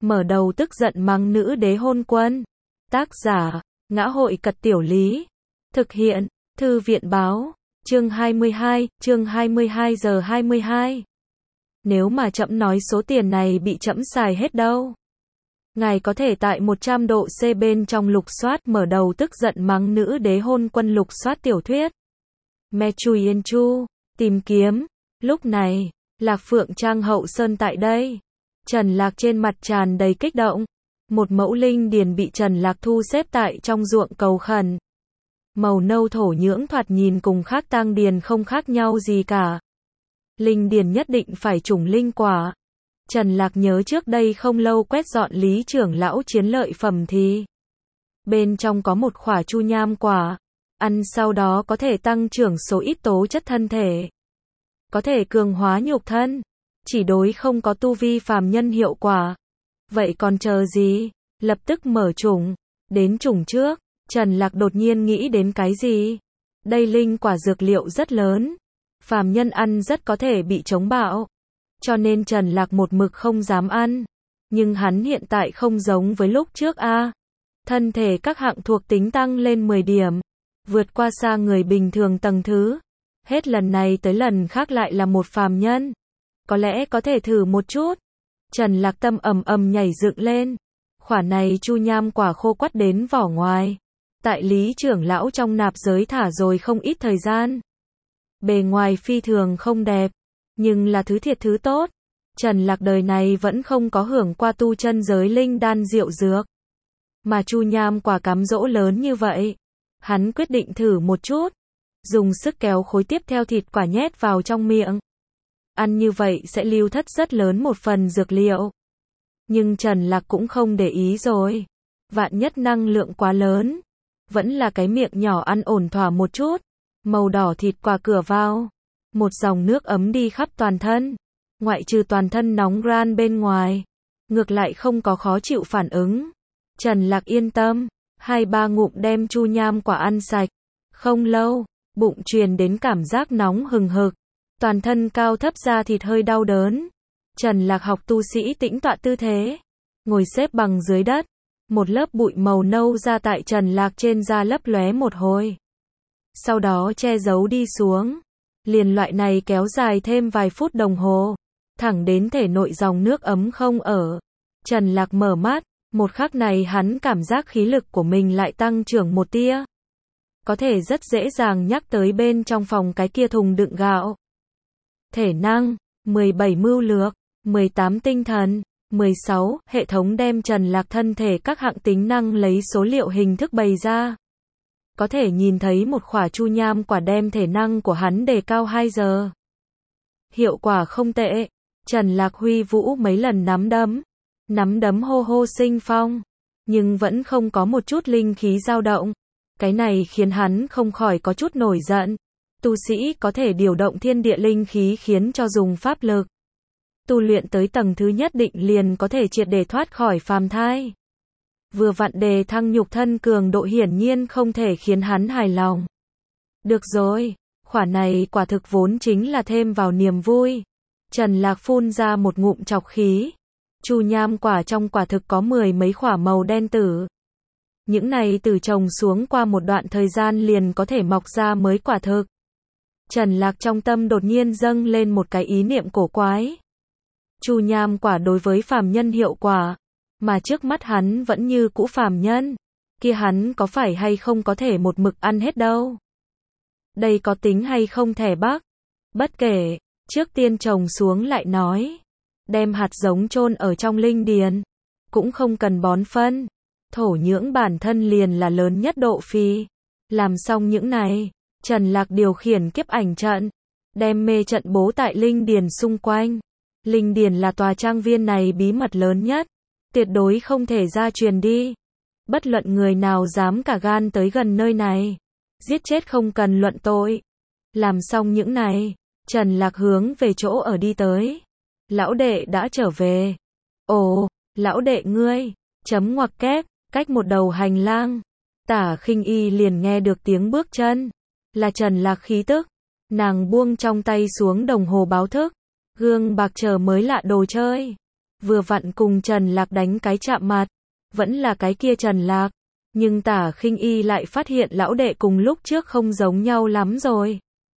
mở đầu tức giận mắng nữ đế hôn quân. Tác giả, Ngã hội Cật Tiểu Lý. Thực hiện, Thư viện báo. Chương 22 giờ 22. Nếu mà trẫm nói số tiền này bị trẫm xài hết đâu. Ngài có thể tại 100 độ C bên trong lục soát mở đầu tức giận mắng nữ đế hôn quân lục soát tiểu thuyết. Me Chui Yên Chu, tìm kiếm. Lúc này, Lạc Phượng Trang Hậu Sơn tại đây. Trần Lạc trên mặt tràn đầy kích động. Một mẫu linh điền bị Trần Lạc thu xếp tại trong ruộng cầu khẩn. Màu nâu thổ nhưỡng thoạt nhìn cùng khác tang điền không khác nhau gì cả. Linh điền nhất định phải trùng linh quả. Trần Lạc nhớ trước đây không lâu quét dọn Lý trưởng lão chiến lợi phẩm thì bên trong có một quả chu nham quả. Ăn sau đó có thể tăng trưởng số ít tố chất thân thể. Có thể cường hóa nhục thân. Chỉ đối không có tu vi phàm nhân hiệu quả. Vậy còn chờ gì? Lập tức mở chủng. Đến chủng trước, Trần Lạc đột nhiên nghĩ đến cái gì? Đây linh quả dược liệu rất lớn. Phàm nhân ăn rất có thể bị chống bạo. Cho nên Trần Lạc một mực không dám ăn. Nhưng hắn hiện tại không giống với lúc trước a. Thân thể các hạng thuộc tính tăng lên 10 điểm. Vượt qua xa người bình thường tầng thứ. Hết lần này tới lần khác lại là một phàm nhân. Có lẽ có thể thử một chút. Trần Lạc tâm ầm ầm nhảy dựng lên. Quả này chu nham quả khô quắt đến vỏ ngoài. Tại Lý trưởng lão trong nạp giới thả rồi không ít thời gian. Bề ngoài phi thường không đẹp. Nhưng là thứ thiệt thứ tốt. Trần Lạc đời này vẫn không có hưởng qua tu chân giới linh đan diệu dược. Mà chu nham quả cám dỗ lớn như vậy. Hắn quyết định thử một chút. Dùng sức kéo khối tiếp theo thịt quả nhét vào trong miệng. Ăn như vậy sẽ lưu thất rất lớn một phần dược liệu. Nhưng Trần Lạc cũng không để ý rồi. Vạn nhất năng lượng quá lớn. Vẫn là cái miệng nhỏ ăn ổn thỏa một chút. Màu đỏ thịt quả cửa vào. Một dòng nước ấm đi khắp toàn thân. Ngoại trừ toàn thân nóng ran bên ngoài. Ngược lại không có khó chịu phản ứng. Trần Lạc yên tâm. 2-3 ngụm đem chu nham quả ăn sạch. Không lâu, bụng truyền đến cảm giác nóng hừng hực. Toàn thân cao thấp da thịt hơi đau đớn. Trần Lạc học tu sĩ tĩnh tọa tư thế. Ngồi xếp bằng dưới đất. Một lớp bụi màu nâu ra tại Trần Lạc trên da lấp lóe một hồi. Sau đó che giấu đi xuống. Liền loại này kéo dài thêm vài phút đồng hồ. Thẳng đến thể nội dòng nước ấm không ở. Trần Lạc mở mắt. Một khắc này hắn cảm giác khí lực của mình lại tăng trưởng một tia. Có thể rất dễ dàng nhắc tới bên trong phòng cái kia thùng đựng gạo. Thể năng, 17 mưu lược, 18 tinh thần, 16, hệ thống đem Trần Lạc thân thể các hạng tính năng lấy số liệu hình thức bày ra. Có thể nhìn thấy một quả chu nham quả đem thể năng của hắn đề cao 2 giờ. Hiệu quả không tệ. Trần Lạc huy vũ mấy lần nắm đấm hô hô sinh phong, nhưng vẫn không có một chút linh khí dao động. Cái này khiến hắn không khỏi có chút nổi giận. Tu sĩ có thể điều động thiên địa linh khí khiến cho dùng pháp lực. Tu luyện tới tầng thứ nhất định liền có thể triệt để thoát khỏi phàm thai. Vừa vặn đề thăng nhục thân cường độ hiển nhiên không thể khiến hắn hài lòng. Được rồi, quả này quả thực vốn chính là thêm vào niềm vui. Trần Lạc phun ra một ngụm trọc khí. Chu nham quả trong quả thực có 10 mấy quả màu đen tử. Những này từ trồng xuống qua một đoạn thời gian liền có thể mọc ra mới quả thực. Trần Lạc trong tâm đột nhiên dâng lên một cái ý niệm cổ quái. Chu nham quả đối với phàm nhân hiệu quả, mà trước mắt hắn vẫn như cũ phàm nhân, kia hắn có phải hay không có thể một mực ăn hết đâu. Đây có tính hay không thẻ bắc? Bất kể, trước tiên trồng xuống lại nói. Đem hạt giống chôn ở trong linh điền, cũng không cần bón phân. Thổ nhưỡng bản thân liền là lớn nhất độ phi. Làm xong những này, Trần Lạc điều khiển kiếp ảnh trận, đem mê trận bố tại linh điền xung quanh. Linh điền là tòa trang viên này bí mật lớn nhất, tuyệt đối không thể ra truyền đi. Bất luận người nào dám cả gan tới gần nơi này, giết chết không cần luận tội. Làm xong những này, Trần Lạc hướng về chỗ ở đi tới. Lão đệ đã trở về. Ồ, lão đệ ngươi, chấm ngoặc kép, cách một đầu hành lang. Tả Khinh Y liền nghe được tiếng bước chân. Là Trần Lạc khí tức. Nàng buông trong tay xuống đồng hồ báo thức. Gương bạc chờ mới lạ đồ chơi. vừa vặn cùng Trần Lạc đánh cái chạm mặt, vẫn là cái kia Trần Lạc, nhưng Tả Khinh Y lại phát hiện lão đệ cùng lúc trước không giống nhau lắm rồi.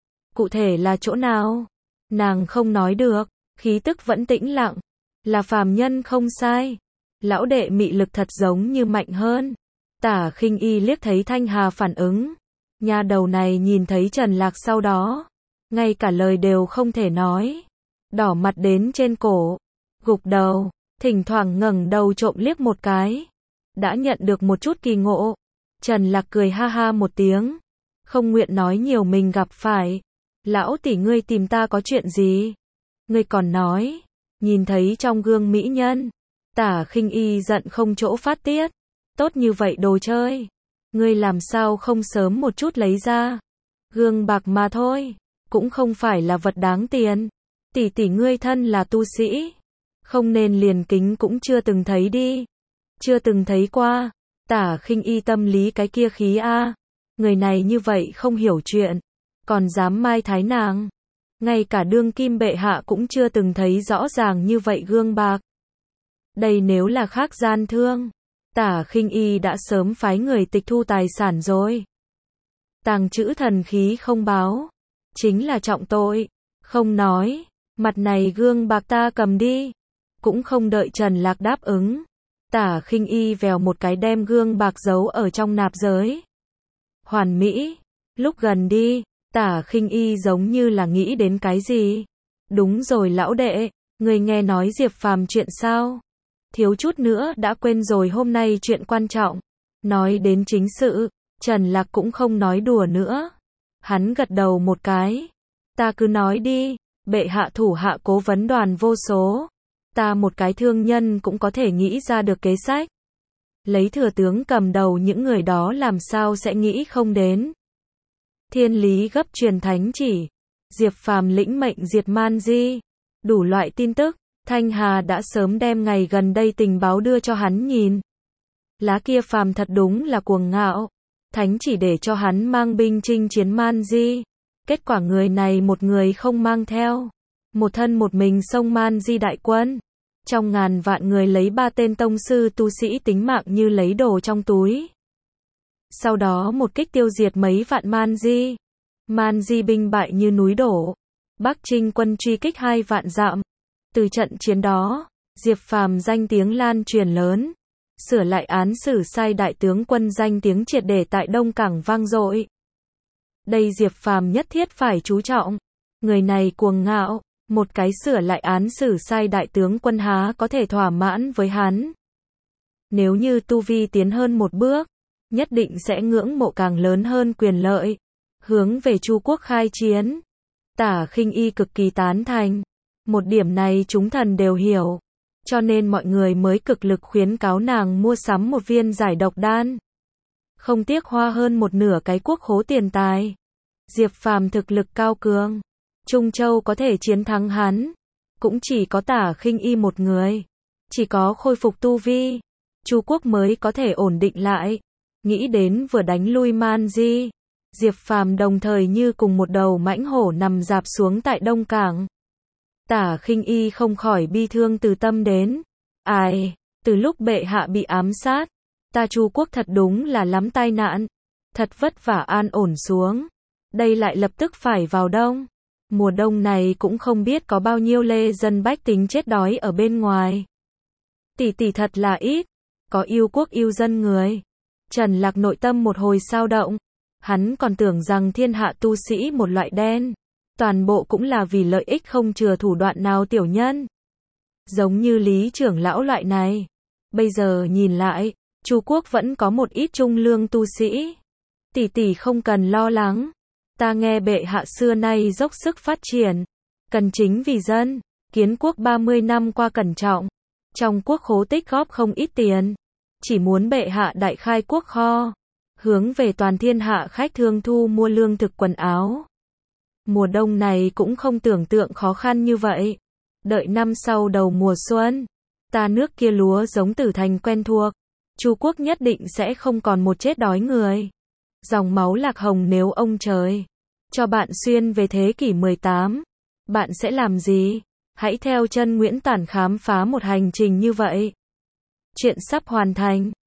Cụ thể là chỗ nào? Nàng không nói được, khí tức vẫn tĩnh lặng, là phàm nhân không sai. Lão đệ mị lực thật giống như mạnh hơn. Tả Khinh Y liếc thấy Thanh Hà phản ứng, nha đầu này nhìn thấy Trần Lạc sau đó, ngay cả lời đều không thể nói, đỏ mặt đến trên cổ, gục đầu, thỉnh thoảng ngẩng đầu trộm liếc một cái. Đã nhận được một chút kỳ ngộ. Trần Lạc cười ha ha một tiếng, không nguyện nói nhiều mình gặp phải. Lão tỷ ngươi tìm ta có chuyện gì? Ngươi còn nói, nhìn thấy trong gương mỹ nhân. Tả Khinh Y giận không chỗ phát tiết. Tốt như vậy đồ chơi, ngươi làm sao không sớm một chút lấy ra? Gương bạc mà thôi, cũng không phải là vật đáng tiền. Tỷ tỷ ngươi thân là tu sĩ, không nên liền kính cũng chưa từng thấy đi. Chưa từng thấy qua. Tả Khinh Y tâm lý cái kia khí a. Người này như vậy không hiểu chuyện, còn dám mai thái nàng. Ngay cả đương kim bệ hạ cũng chưa từng thấy rõ ràng như vậy gương bạc. Đây nếu là khác gian thương, Tả Khinh Y đã sớm phái người tịch thu tài sản rồi. Tàng trữ thần khí không báo, chính là trọng tội. Không nói, mặt này gương bạc ta cầm đi. Cũng không đợi Trần Lạc đáp ứng, Tả Khinh Y vèo một cái đem gương bạc giấu ở trong nạp giới. Hoàn mỹ. Lúc gần đi, Tả Khinh Y giống như là nghĩ đến cái gì. Đúng rồi lão đệ, người nghe nói Diệp Phàm chuyện sao? Thiếu chút nữa đã quên rồi, hôm nay chuyện quan trọng. Nói đến chính sự, Trần Lạc cũng không nói đùa nữa. Hắn gật đầu một cái. Ta cứ nói đi, bệ hạ thủ hạ cố vấn đoàn vô số. Ta một cái thương nhân cũng có thể nghĩ ra được kế sách. Lấy thừa tướng cầm đầu những người đó làm sao sẽ nghĩ không đến. Thiên lý gấp truyền thánh chỉ. Diệp Phàm lĩnh mệnh diệt Man Di. Đủ loại tin tức, Thanh Hà đã sớm đem ngày gần đây tình báo đưa cho hắn nhìn. Lá kia Phàm thật đúng là cuồng ngạo. Thánh chỉ để cho hắn mang binh chinh chiến Man Di. Kết quả người này một người không mang theo. Một thân một mình xông Man Di đại quân. Trong ngàn vạn người lấy 3 tên tông sư tu sĩ tính mạng như lấy đồ trong túi. Sau đó một kích tiêu diệt mấy vạn Man Di. Man Di binh bại như núi đổ. Bắc Trinh quân truy kích 2 vạn dặm. Từ trận chiến đó, Diệp Phàm danh tiếng lan truyền lớn. Sửa lại án xử sai đại tướng quân danh tiếng triệt để tại Đông Cảng vang dội. Đây Diệp Phàm nhất thiết phải chú trọng. Người này cuồng ngạo. Một cái sửa lại án xử sai đại tướng quân há có thể thỏa mãn với hắn. Nếu như tu vi tiến hơn một bước, nhất định sẽ ngưỡng mộ càng lớn hơn quyền lợi, hướng về Chu quốc khai chiến. Tả Khinh Y cực kỳ tán thành. Một điểm này chúng thần đều hiểu, cho nên mọi người mới cực lực khuyến cáo nàng mua sắm một viên giải độc đan. Không tiếc hoa hơn một nửa cái quốc khố tiền tài. Diệp Phàm thực lực cao cường, Trung Châu có thể chiến thắng hắn, cũng chỉ có Tả Khinh Y một người. Chỉ có khôi phục tu vi, Chu quốc mới có thể ổn định lại. Nghĩ đến vừa đánh lui Man Di, Diệp Phàm đồng thời như cùng một đầu mãnh hổ nằm rạp xuống tại Đông Cảng. Tả Khinh Y không khỏi bi thương từ tâm đến. Ai, từ lúc bệ hạ bị ám sát, ta Chu quốc thật đúng là lắm tai nạn. Thật vất vả an ổn xuống, đây lại lập tức phải vào đông. Mùa đông này cũng không biết có bao nhiêu lê dân bách tính chết đói ở bên ngoài. Tỷ tỷ thật là ít, có yêu quốc yêu dân người. Trần Lạc nội tâm một hồi xao động. Hắn còn tưởng rằng thiên hạ tu sĩ một loại đen. Toàn bộ cũng là vì lợi ích không chừa thủ đoạn nào tiểu nhân. Giống như Lý trưởng lão loại này. Bây giờ nhìn lại, Chu quốc vẫn có một ít trung lương tu sĩ. Tỷ tỷ không cần lo lắng. Ta nghe bệ hạ xưa nay dốc sức phát triển, cần chính vì dân. Kiến quốc 30 năm qua cẩn trọng, trong quốc khố tích góp không ít tiền. Chỉ muốn bệ hạ đại khai quốc kho, hướng về toàn thiên hạ khách thương thu mua lương thực quần áo. Mùa đông này cũng không tưởng tượng khó khăn như vậy. Đợi năm sau đầu mùa xuân, ta nước kia lúa giống Tử Thành quen thuộc, Chu quốc nhất định sẽ không còn một chết đói người. Dòng máu Lạc Hồng, nếu ông trời cho bạn xuyên về thế kỷ 18, bạn sẽ làm gì? Hãy theo chân Nguyễn Tản khám phá một hành trình như vậy. Chuyện sắp hoàn thành.